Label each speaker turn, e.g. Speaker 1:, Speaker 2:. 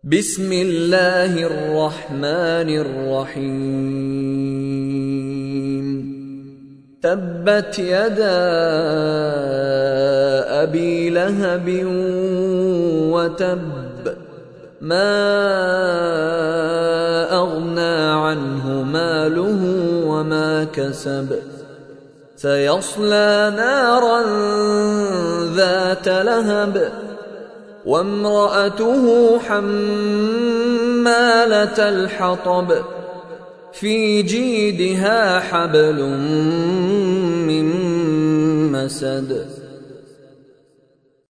Speaker 1: بسم الله الرحمن الرحيم تبت يدا أبي لهب وتب ما أغنى عنه ماله وما كسب سيصلى نارا ذات لهب وامرأته حمالة الحطب في جيدها حبل من مسد